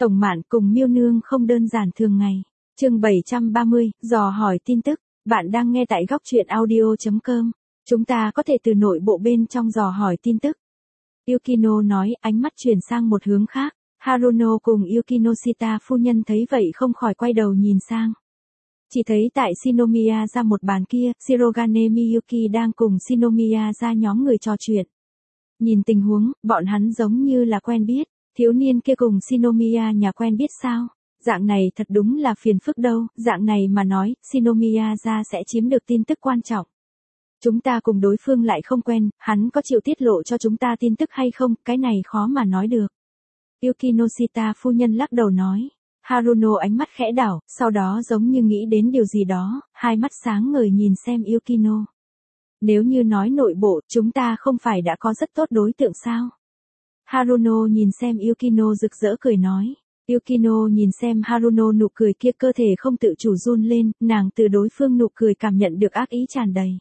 Tổng Mạn cùng Miêu Nương không đơn giản thường ngày. Chương 730, dò hỏi tin tức. Bạn đang nghe tại góc truyện audio.com. Chúng ta có thể từ nội bộ bên trong dò hỏi tin tức. Yukino nói, ánh mắt chuyển sang một hướng khác. Haruno cùng Yukinoshita phu nhân thấy vậy không khỏi quay đầu nhìn sang. Chỉ thấy tại Shinomiya ra một bàn kia, Shirogane Miyuki đang cùng Shinomiya ra nhóm người trò chuyện. Nhìn tình huống, bọn hắn giống như là quen biết. Thiếu niên kia cùng Shinomiya nhà quen biết sao? Dạng này thật đúng là phiền phức đâu, dạng này mà nói, Shinomiya ra sẽ chiếm được tin tức quan trọng. Chúng ta cùng đối phương lại không quen, hắn có chịu tiết lộ cho chúng ta tin tức hay không, cái này khó mà nói được. Yukinoshita phu nhân lắc đầu nói. Haruno ánh mắt khẽ đảo, sau đó giống như nghĩ đến điều gì đó, hai mắt sáng ngời nhìn xem Yukino. Nếu như nói nội bộ, chúng ta không phải đã có rất tốt đối tượng sao? Haruno nhìn xem Yukino rực rỡ cười nói. Yukino nhìn xem Haruno nụ cười kia cơ thể không tự chủ run lên, nàng từ đối phương nụ cười cảm nhận được ác ý tràn đầy.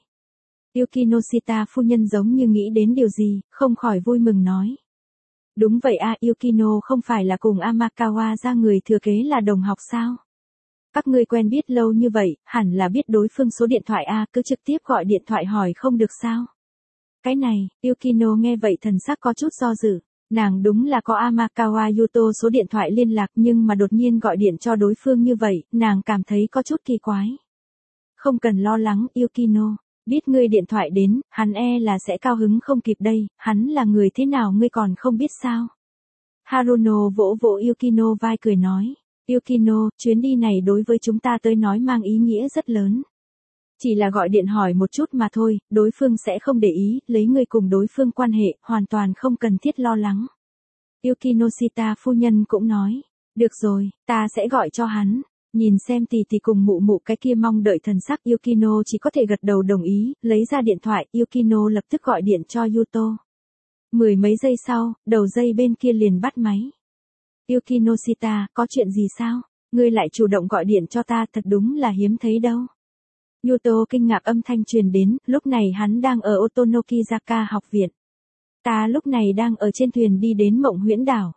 Yukinoshita phu nhân giống như nghĩ đến điều gì, không khỏi vui mừng nói. Đúng vậy a, Yukino không phải là cùng Amakawa ra người thừa kế là đồng học sao? Các ngươi quen biết lâu như vậy, hẳn là biết đối phương số điện thoại a, cứ trực tiếp gọi điện thoại hỏi không được sao? Cái này, Yukino nghe vậy thần sắc có chút do dự. Nàng đúng là có Amakawa Yuto số điện thoại liên lạc nhưng mà đột nhiên gọi điện cho đối phương như vậy, nàng cảm thấy có chút kỳ quái. Không cần lo lắng Yukino, biết ngươi điện thoại đến, hắn là sẽ cao hứng không kịp đây, hắn là người thế nào ngươi còn không biết sao. Haruno vỗ vỗ Yukino vai cười nói, Yukino, chuyến đi này đối với chúng ta tới nói mang ý nghĩa rất lớn. Chỉ là gọi điện hỏi một chút mà thôi, đối phương sẽ không để ý, lấy ngươi cùng đối phương quan hệ, hoàn toàn không cần thiết lo lắng. Yukinoshita phu nhân cũng nói, được rồi, ta sẽ gọi cho hắn. Nhìn xem tỷ tỷ cùng mụ mụ cái kia mong đợi thần sắc Yukino chỉ có thể gật đầu đồng ý, lấy ra điện thoại, Yukino lập tức gọi điện cho Yuto. Mười mấy giây sau, đầu dây bên kia liền bắt máy. Yukinoshita, có chuyện gì sao? Ngươi lại chủ động gọi điện cho ta thật đúng là hiếm thấy đâu. Yuto kinh ngạc âm thanh truyền đến, lúc này hắn đang ở Otonokizaka học viện. Ta lúc này đang ở trên thuyền đi đến Mộng Huyễn đảo.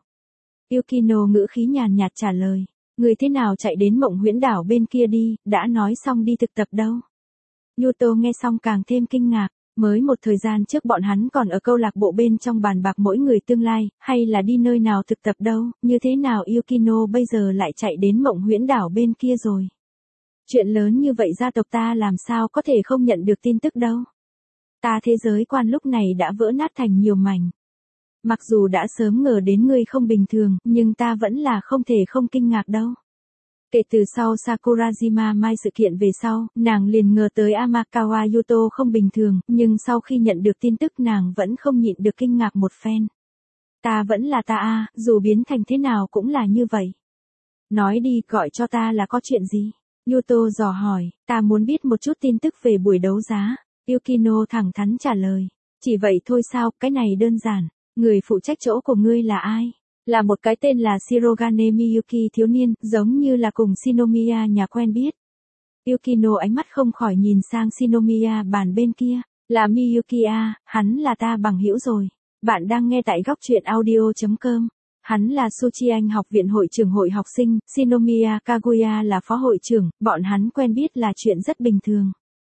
Yukino ngữ khí nhàn nhạt trả lời, người thế nào chạy đến Mộng Huyễn đảo bên kia đi, đã nói xong đi thực tập đâu. Yuto nghe xong càng thêm kinh ngạc, mới một thời gian trước bọn hắn còn ở câu lạc bộ bên trong bàn bạc mỗi người tương lai, hay là đi nơi nào thực tập đâu, như thế nào Yukino bây giờ lại chạy đến Mộng Huyễn đảo bên kia rồi. Chuyện lớn như vậy gia tộc ta làm sao có thể không nhận được tin tức đâu. Ta thế giới quan lúc này đã vỡ nát thành nhiều mảnh. Mặc dù đã sớm ngờ đến ngươi không bình thường, nhưng ta vẫn là không thể không kinh ngạc đâu. Kể từ sau Sakurajima Mai sự kiện về sau, nàng liền ngờ tới Amakawa Yuto không bình thường, nhưng sau khi nhận được tin tức nàng vẫn không nhịn được kinh ngạc một phen. Ta vẫn là ta a, dù biến thành thế nào cũng là như vậy. Nói đi, gọi cho ta là có chuyện gì? Yuto dò hỏi, ta muốn biết một chút tin tức về buổi đấu giá. Yukino thẳng thắn trả lời, chỉ vậy thôi sao, cái này đơn giản. Người phụ trách chỗ của ngươi là ai? Là một cái tên là Shirogane Miyuki thiếu niên, giống như là cùng Shinomiya nhà quen biết. Yukino ánh mắt không khỏi nhìn sang Shinomiya bàn bên kia, là Miyuki a, hắn là ta bằng hữu rồi. Bạn đang nghe tại góc truyện audio.com. Hắn là Suchian học viện hội trưởng hội học sinh, Shinomiya Kaguya là phó hội trưởng, bọn hắn quen biết là chuyện rất bình thường.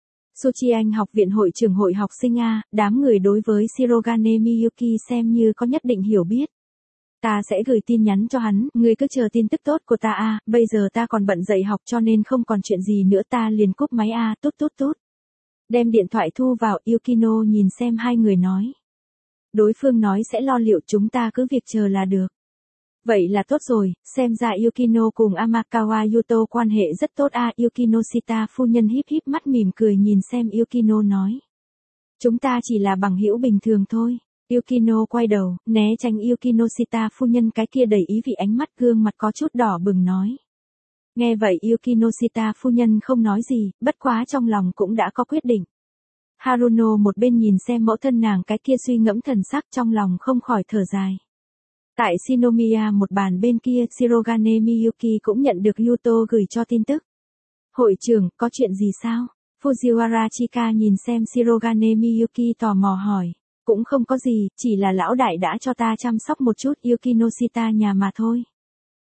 Suchian học viện hội trưởng hội học sinh a, đám người đối với Shirogane Miyuki xem như có nhất định hiểu biết. Ta sẽ gửi tin nhắn cho hắn, ngươi cứ chờ tin tức tốt của ta a, bây giờ ta còn bận dạy học cho nên không còn chuyện gì nữa ta liền cúp máy a, tút tút tút. Đem điện thoại thu vào, Yukino nhìn xem hai người nói. Đối phương nói sẽ lo liệu chúng ta cứ việc chờ là được. Vậy là tốt rồi, xem ra Yukino cùng Amakawa Yuto quan hệ rất tốt a. Yukinoshita phu nhân híp híp mắt mỉm cười nhìn xem Yukino nói. Chúng ta chỉ là bằng hữu bình thường thôi. Yukino quay đầu, né tránh Yukinoshita phu nhân cái kia đầy ý vị ánh mắt gương mặt có chút đỏ bừng nói. Nghe vậy Yukinoshita phu nhân không nói gì, bất quá trong lòng cũng đã có quyết định. Haruno một bên nhìn xem mẫu thân nàng cái kia suy ngẫm thần sắc trong lòng không khỏi thở dài. Tại Shinomiya một bàn bên kia, Shirogane Miyuki cũng nhận được Yuto gửi cho tin tức. Hội trưởng, có chuyện gì sao? Fujiwara Chika nhìn xem Shirogane Miyuki tò mò hỏi. Cũng không có gì, chỉ là lão đại đã cho ta chăm sóc một chút Yukinoshita nhà mà thôi.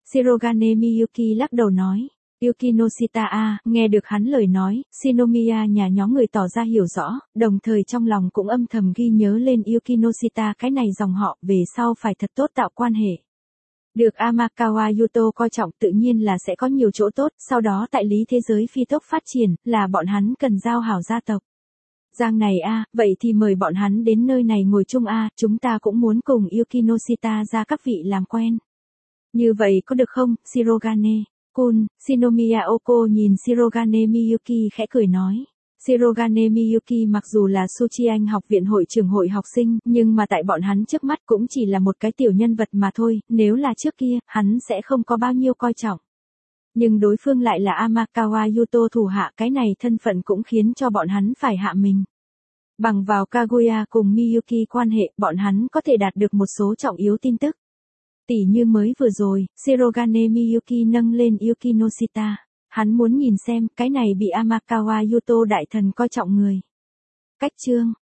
Shirogane Miyuki lắc đầu nói. Yukinoshita nghe được hắn lời nói, Shinomiya nhà nhóm người tỏ ra hiểu rõ, đồng thời trong lòng cũng âm thầm ghi nhớ lên Yukinoshita cái này dòng họ, về sau phải thật tốt tạo quan hệ. Được Amakawa Yuto coi trọng tự nhiên là sẽ có nhiều chỗ tốt, sau đó tại lý thế giới phi tốc phát triển, là bọn hắn cần giao hảo gia tộc. Giang này vậy thì mời bọn hắn đến nơi này ngồi chung chúng ta cũng muốn cùng Yukinoshita ra các vị làm quen. Như vậy có được không, Shirogane? Kun, Shinomiya Oko nhìn Shirogane Miyuki khẽ cười nói. Shirogane Miyuki mặc dù là Suchian học viện hội trưởng hội học sinh, nhưng mà tại bọn hắn trước mắt cũng chỉ là một cái tiểu nhân vật mà thôi, nếu là trước kia, hắn sẽ không có bao nhiêu coi trọng. Nhưng đối phương lại là Amakawa Yuto thủ hạ, cái này thân phận cũng khiến cho bọn hắn phải hạ mình. Bằng vào Kaguya cùng Miyuki quan hệ, bọn hắn có thể đạt được một số trọng yếu tin tức. Tỉ như mới vừa rồi, Shirogane Miyuki nâng lên Yukinoshita. Hắn muốn nhìn xem, cái này bị Amakawa Yuto đại thần coi trọng người. Cách chương